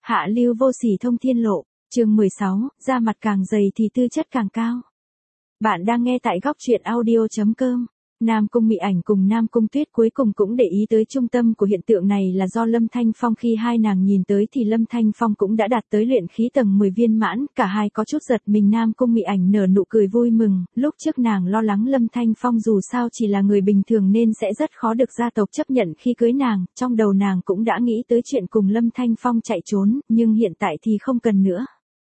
Hạ lưu vô sỉ thông thiên lộ, chương 16, da mặt càng dày thì tư chất càng cao. Bạn đang nghe tại góc truyện audio.com. Nam Cung Mị Ảnh cùng Nam Cung Tuyết cuối cùng cũng để ý tới trung tâm của hiện tượng này là do Lâm Thanh Phong. Khi hai nàng nhìn tới thì Lâm Thanh Phong cũng đã đạt tới luyện khí tầng 10 viên mãn, cả hai có chút giật mình. Nam Cung Mị Ảnh nở nụ cười vui mừng, lúc trước nàng lo lắng Lâm Thanh Phong dù sao chỉ là người bình thường nên sẽ rất khó được gia tộc chấp nhận khi cưới nàng, trong đầu nàng cũng đã nghĩ tới chuyện cùng Lâm Thanh Phong chạy trốn, nhưng hiện tại thì không cần nữa.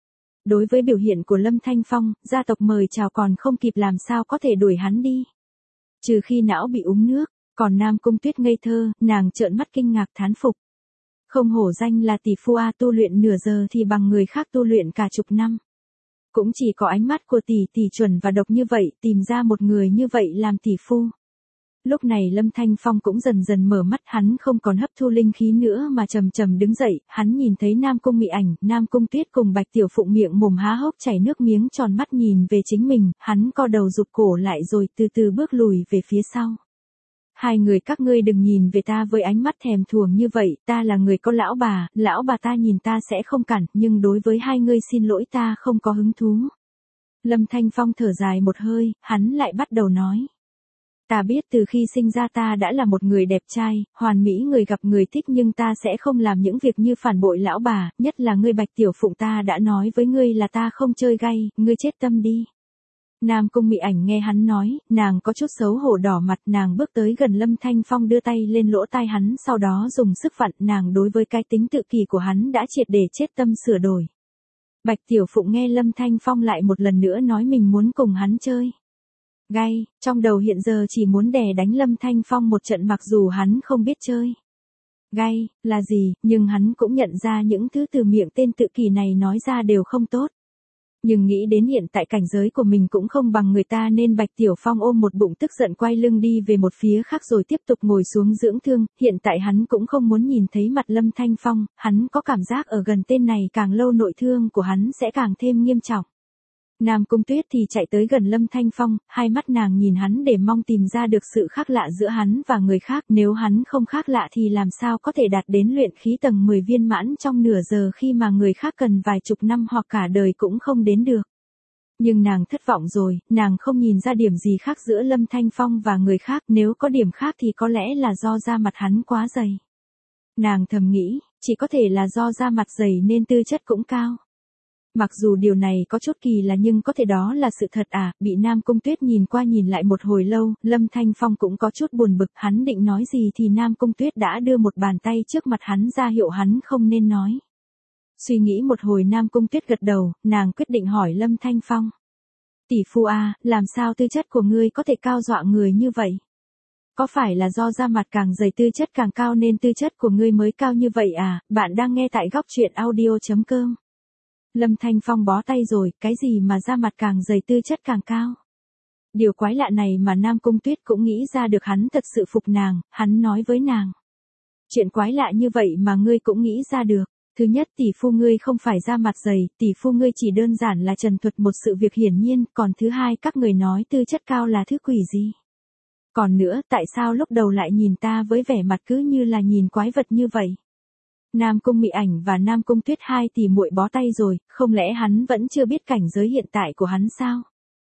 Đối với biểu hiện của Lâm Thanh Phong, gia tộc mời chào còn không kịp làm sao có thể đuổi hắn đi. Trừ khi não bị uống nước, còn Nam Cung Tuyết ngây thơ, nàng trợn mắt kinh ngạc thán phục. Không hổ danh là tỷ phu a, tu luyện nửa giờ thì bằng người khác tu luyện cả chục năm. Cũng chỉ có ánh mắt của tỷ chuẩn và độc như vậy, tìm ra một người như vậy làm tỷ phu. Lúc này Lâm Thanh Phong cũng dần dần mở mắt, hắn không còn hấp thu linh khí nữa mà chậm chậm đứng dậy, hắn nhìn thấy Nam Cung Mị Ảnh, Nam Cung Tuyết cùng Bạch Tiểu Phụng miệng mồm há hốc chảy nước miếng, tròn mắt nhìn về chính mình, hắn co đầu rụt cổ lại rồi từ từ bước lùi về phía sau. Hai người các ngươi đừng nhìn về ta với ánh mắt thèm thuồng như vậy, ta là người có lão bà ta nhìn ta sẽ không cản, nhưng đối với hai ngươi xin lỗi ta không có hứng thú. Lâm Thanh Phong thở dài một hơi, hắn lại bắt đầu nói. Ta biết từ khi sinh ra ta đã là một người đẹp trai, hoàn mỹ, người gặp người thích, nhưng ta sẽ không làm những việc như phản bội lão bà, nhất là ngươi Bạch Tiểu Phụng, ta đã nói với ngươi là ta không chơi gay, ngươi chết tâm đi. Nam Cung Mị Ảnh nghe hắn nói, nàng có chút xấu hổ đỏ mặt, nàng bước tới gần Lâm Thanh Phong đưa tay lên lỗ tai hắn, sau đó dùng sức vặn, nàng đối với cái tính tự kỷ của hắn đã triệt để chết tâm sửa đổi. Bạch Tiểu Phụng nghe Lâm Thanh Phong lại một lần nữa nói mình muốn cùng hắn chơi gay, trong đầu hiện giờ chỉ muốn đè đánh Lâm Thanh Phong một trận, mặc dù hắn không biết chơi gay là gì, nhưng hắn cũng nhận ra những thứ từ miệng tên tự kỷ này nói ra đều không tốt. Nhưng nghĩ đến hiện tại cảnh giới của mình cũng không bằng người ta nên Bạch Tiểu Phong ôm một bụng tức giận quay lưng đi về một phía khác rồi tiếp tục ngồi xuống dưỡng thương, hiện tại hắn cũng không muốn nhìn thấy mặt Lâm Thanh Phong, hắn có cảm giác ở gần tên này càng lâu nội thương của hắn sẽ càng thêm nghiêm trọng. Nam Cung Tuyết thì chạy tới gần Lâm Thanh Phong, hai mắt nàng nhìn hắn để mong tìm ra được sự khác lạ giữa hắn và người khác, nếu hắn không khác lạ thì làm sao có thể đạt đến luyện khí tầng 10 viên mãn trong nửa giờ khi mà người khác cần vài chục năm hoặc cả đời cũng không đến được. Nhưng nàng thất vọng rồi, nàng không nhìn ra điểm gì khác giữa Lâm Thanh Phong và người khác, nếu có điểm khác thì có lẽ là do da mặt hắn quá dày. Nàng thầm nghĩ, chỉ có thể là do da mặt dày nên tư chất cũng cao. Mặc dù điều này có chút kỳ lạ nhưng có thể đó là sự thật à, bị Nam Cung Tuyết nhìn qua nhìn lại một hồi lâu, Lâm Thanh Phong cũng có chút buồn bực, hắn định nói gì thì Nam Cung Tuyết đã đưa một bàn tay trước mặt hắn ra hiệu hắn không nên nói. Suy nghĩ một hồi Nam Cung Tuyết gật đầu, nàng quyết định hỏi Lâm Thanh Phong. Tỷ phu à, làm sao tư chất của ngươi có thể cao dọa người như vậy? Có phải là do da mặt càng dày tư chất càng cao nên tư chất của ngươi mới cao như vậy à? Bạn đang nghe tại góc truyện audio.com. Lâm Thanh Phong bó tay rồi, cái gì mà da mặt càng dày tư chất càng cao? Điều quái lạ này mà Nam Cung Tuyết cũng nghĩ ra được, hắn thật sự phục nàng, hắn nói với nàng. Chuyện quái lạ như vậy mà ngươi cũng nghĩ ra được. Thứ nhất, tỷ phu ngươi không phải da mặt dày, tỷ phu ngươi chỉ đơn giản là trần thuật một sự việc hiển nhiên, còn thứ hai, các người nói tư chất cao là thứ quỷ gì? Còn nữa, tại sao lúc đầu lại nhìn ta với vẻ mặt cứ như là nhìn quái vật như vậy? Nam Cung Mị Ảnh và Nam Cung Tuyết hai tỷ muội bó tay rồi, không lẽ hắn vẫn chưa biết cảnh giới hiện tại của hắn sao?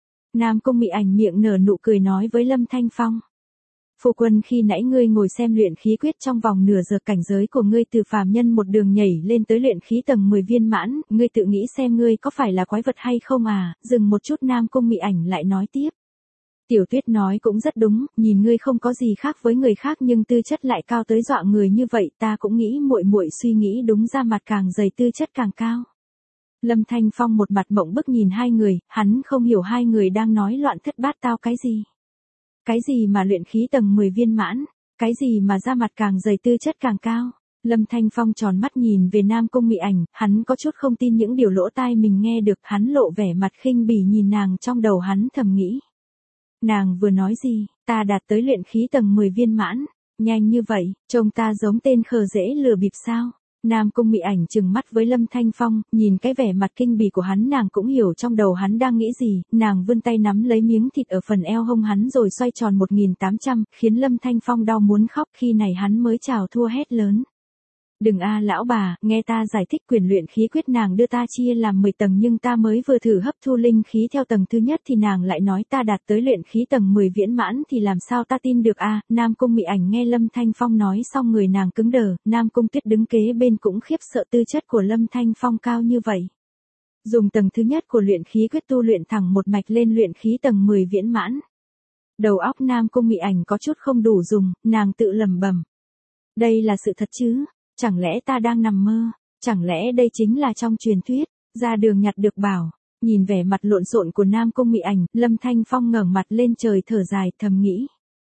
Nam Cung Mị Ảnh miệng nở nụ cười nói với Lâm Thanh Phong. Phu quân, khi nãy ngươi ngồi xem luyện khí quyết trong vòng nửa giờ, cảnh giới của ngươi từ phàm nhân một đường nhảy lên tới luyện khí tầng 10 viên mãn, ngươi tự nghĩ xem ngươi có phải là quái vật hay không à? Dừng một chút Nam Cung Mị Ảnh lại nói tiếp. Tiểu Tuyết nói cũng rất đúng, nhìn ngươi không có gì khác với người khác nhưng tư chất lại cao tới dọa người như vậy, ta cũng nghĩ muội muội suy nghĩ đúng, da mặt càng dày tư chất càng cao. Lâm Thanh Phong một mặt mộng bức nhìn hai người, hắn không hiểu hai người đang nói loạn thất bát tao cái gì. Cái gì mà luyện khí tầng 10 viên mãn, cái gì mà da mặt càng dày tư chất càng cao. Lâm Thanh Phong tròn mắt nhìn về Nam Cung Mị Ảnh, hắn có chút không tin những điều lỗ tai mình nghe được, hắn lộ vẻ mặt khinh bỉ nhìn nàng, trong đầu hắn thầm nghĩ. Nàng vừa nói gì, ta đạt tới luyện khí tầng 10 viên mãn, nhanh như vậy, trông ta giống tên khờ dễ lừa bịp sao? Nam Cung Mị Ảnh trừng mắt với Lâm Thanh Phong, nhìn cái vẻ mặt kinh bỉ của hắn nàng cũng hiểu trong đầu hắn đang nghĩ gì, nàng vươn tay nắm lấy miếng thịt ở phần eo hông hắn rồi xoay tròn 1800, khiến Lâm Thanh Phong đau muốn khóc, khi này hắn mới chào thua hét lớn. Đừng lão bà, nghe ta giải thích quyền luyện khí quyết nàng đưa ta chia làm 10 tầng nhưng ta mới vừa thử hấp thu linh khí theo tầng thứ nhất thì nàng lại nói ta đạt tới luyện khí tầng 10 viễn mãn thì làm sao ta tin được Nam Cung Mị Ảnh nghe Lâm Thanh Phong nói xong người nàng cứng đờ, Nam Cung Tuyết đứng kế bên cũng khiếp sợ tư chất của Lâm Thanh Phong cao như vậy. Dùng tầng thứ nhất của luyện khí quyết tu luyện thẳng một mạch lên luyện khí tầng 10 viễn mãn. Đầu óc Nam Cung Mị Ảnh có chút không đủ dùng, nàng tự lẩm bẩm. Đây là sự thật chứ? Chẳng lẽ ta đang nằm mơ? Chẳng lẽ đây chính là trong truyền thuyết? Ra đường nhặt được bảo. Nhìn vẻ mặt lộn xộn của Nam Cung Mị Ảnh, Lâm Thanh Phong ngẩng mặt lên trời thở dài thầm nghĩ.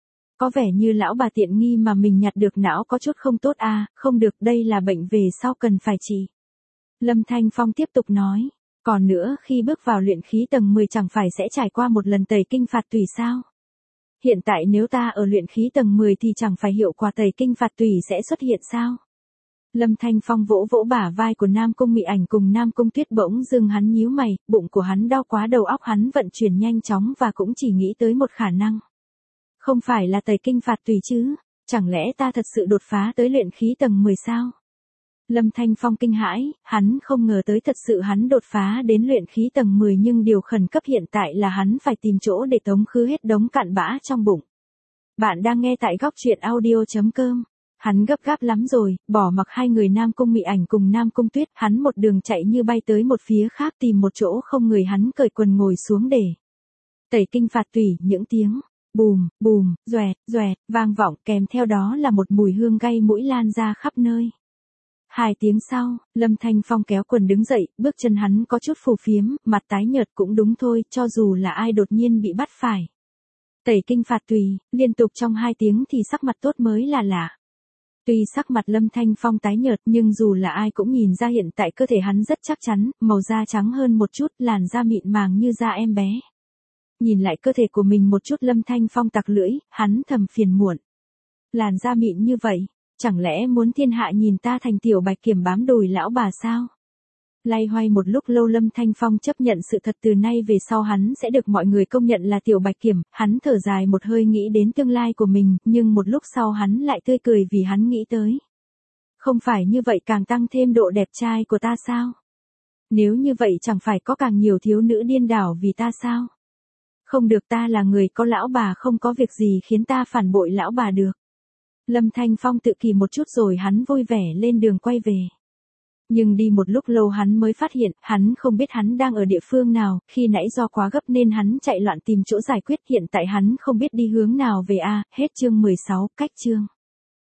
Có vẻ như lão bà tiện nghi mà mình nhặt được não có chút không tốt không được, đây là bệnh về sau cần phải trị. Lâm Thanh Phong tiếp tục nói. Còn nữa khi bước vào luyện khí tầng 10 chẳng phải sẽ trải qua một lần tẩy kinh phạt tùy sao? Hiện tại nếu ta ở luyện khí tầng 10 thì chẳng phải hiệu quả tẩy kinh phạt tùy sẽ xuất hiện sao? Lâm Thanh Phong vỗ vỗ bả vai của Nam Cung Mị Ảnh cùng Nam Cung Tuyết bỗng dưng hắn nhíu mày, bụng của hắn đau quá đầu óc hắn vận chuyển nhanh chóng và cũng chỉ nghĩ tới một khả năng. Không phải là tẩy kinh phạt tùy chứ, chẳng lẽ ta thật sự đột phá tới luyện khí tầng 10 sao? Lâm Thanh Phong kinh hãi, hắn không ngờ tới thật sự hắn đột phá đến luyện khí tầng 10 nhưng điều khẩn cấp hiện tại là hắn phải tìm chỗ để tống khứ hết đống cặn bã trong bụng. Bạn đang nghe tại góc truyện audio.com. Hắn gấp gáp lắm rồi, bỏ mặc hai người Nam Cung Mị Ảnh cùng Nam Cung Tuyết, hắn một đường chạy như bay tới một phía khác tìm một chỗ không người hắn cởi quần ngồi xuống để tẩy kinh phạt tùy. Những tiếng bùm, bùm, doẹt, doẹt, vang vọng kèm theo đó là một mùi hương gây mũi lan ra khắp nơi. 2 tiếng sau, Lâm Thanh Phong kéo quần đứng dậy, bước chân hắn có chút phù phiếm, mặt tái nhợt cũng đúng thôi, cho dù là ai đột nhiên bị bắt phải tẩy kinh phạt tùy, liên tục trong 2 tiếng thì sắc mặt tốt mới là lạ. Tuy sắc mặt Lâm Thanh Phong tái nhợt nhưng dù là ai cũng nhìn ra hiện tại cơ thể hắn rất chắc chắn, màu da trắng hơn một chút, làn da mịn màng như da em bé. Nhìn lại cơ thể của mình một chút Lâm Thanh Phong tặc lưỡi, hắn thầm phiền muộn. Làn da mịn như vậy, chẳng lẽ muốn thiên hạ nhìn ta thành tiểu bạch kiểm bám đùi lão bà sao? Lay hoay một lúc lâu Lâm Thanh Phong chấp nhận sự thật từ nay về sau hắn sẽ được mọi người công nhận là tiểu bạch kiểm, hắn thở dài một hơi nghĩ đến tương lai của mình, nhưng một lúc sau hắn lại tươi cười vì hắn nghĩ tới. Không phải như vậy càng tăng thêm độ đẹp trai của ta sao? Nếu như vậy chẳng phải có càng nhiều thiếu nữ điên đảo vì ta sao? Không được, ta là người có lão bà, không có việc gì khiến ta phản bội lão bà được. Lâm Thanh Phong tự kỷ một chút rồi hắn vui vẻ lên đường quay về. Nhưng đi một lúc lâu hắn mới phát hiện, hắn không biết hắn đang ở địa phương nào, khi nãy do quá gấp nên hắn chạy loạn tìm chỗ giải quyết, hiện tại hắn không biết đi hướng nào về hết chương 16, cách chương.